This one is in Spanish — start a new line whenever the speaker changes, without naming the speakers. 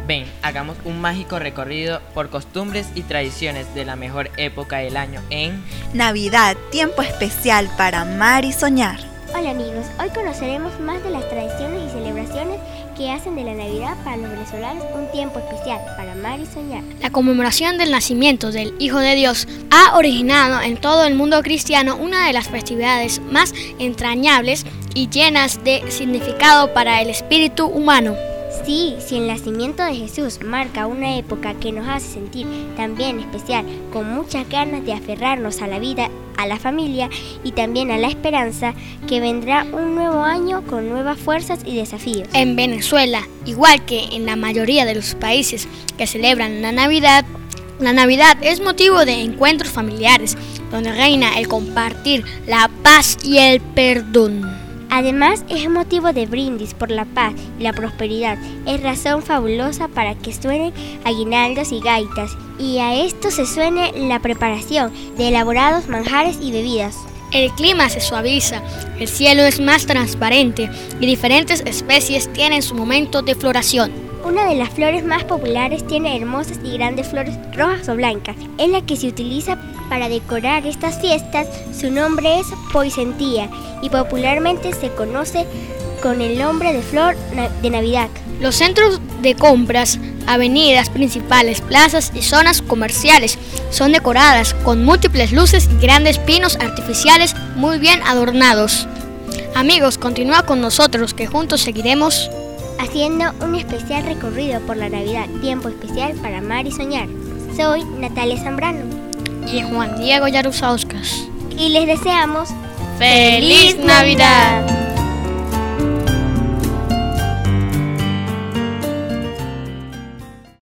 Ven, hagamos un mágico recorrido por costumbres y tradiciones de la mejor época del año en
Navidad, tiempo especial para amar y soñar.
Hola amigos, hoy conoceremos más de las tradiciones y celebraciones que hacen de la Navidad para los venezolanos un tiempo especial para amar y soñar.
La conmemoración del nacimiento del Hijo de Dios ha originado en todo el mundo cristiano una de las festividades más entrañables y llenas de significado para el espíritu humano.
Sí, si el nacimiento de Jesús marca una época que nos hace sentir también especial, con muchas ganas de aferrarnos a la vida, a la familia y también a la esperanza que vendrá un nuevo año con nuevas fuerzas y desafíos.
En Venezuela, igual que en la mayoría de los países que celebran la Navidad es motivo de encuentros familiares, donde reina el compartir, la paz y el perdón.
Además, es motivo de brindis por la paz y la prosperidad. Es razón fabulosa para que suenen aguinaldos y gaitas, y a esto se suene la preparación de elaborados manjares y bebidas.
El clima se suaviza, el cielo es más transparente y diferentes especies tienen su momento de floración.
Una de las flores más populares tiene hermosas y grandes flores rojas o blancas. Es la que se utiliza para decorar estas fiestas. Su nombre es poisentía y popularmente se conoce con el nombre de flor de Navidad.
Los centros de compras, avenidas principales, plazas y zonas comerciales son decoradas con múltiples luces y grandes pinos artificiales muy bien adornados. Amigos, continúa con nosotros que juntos seguiremos
haciendo un especial recorrido por la Navidad, tiempo especial para amar y soñar. Soy Natalia Zambrano
y Juan Diego Yarusauskas
y les deseamos
¡Feliz Navidad!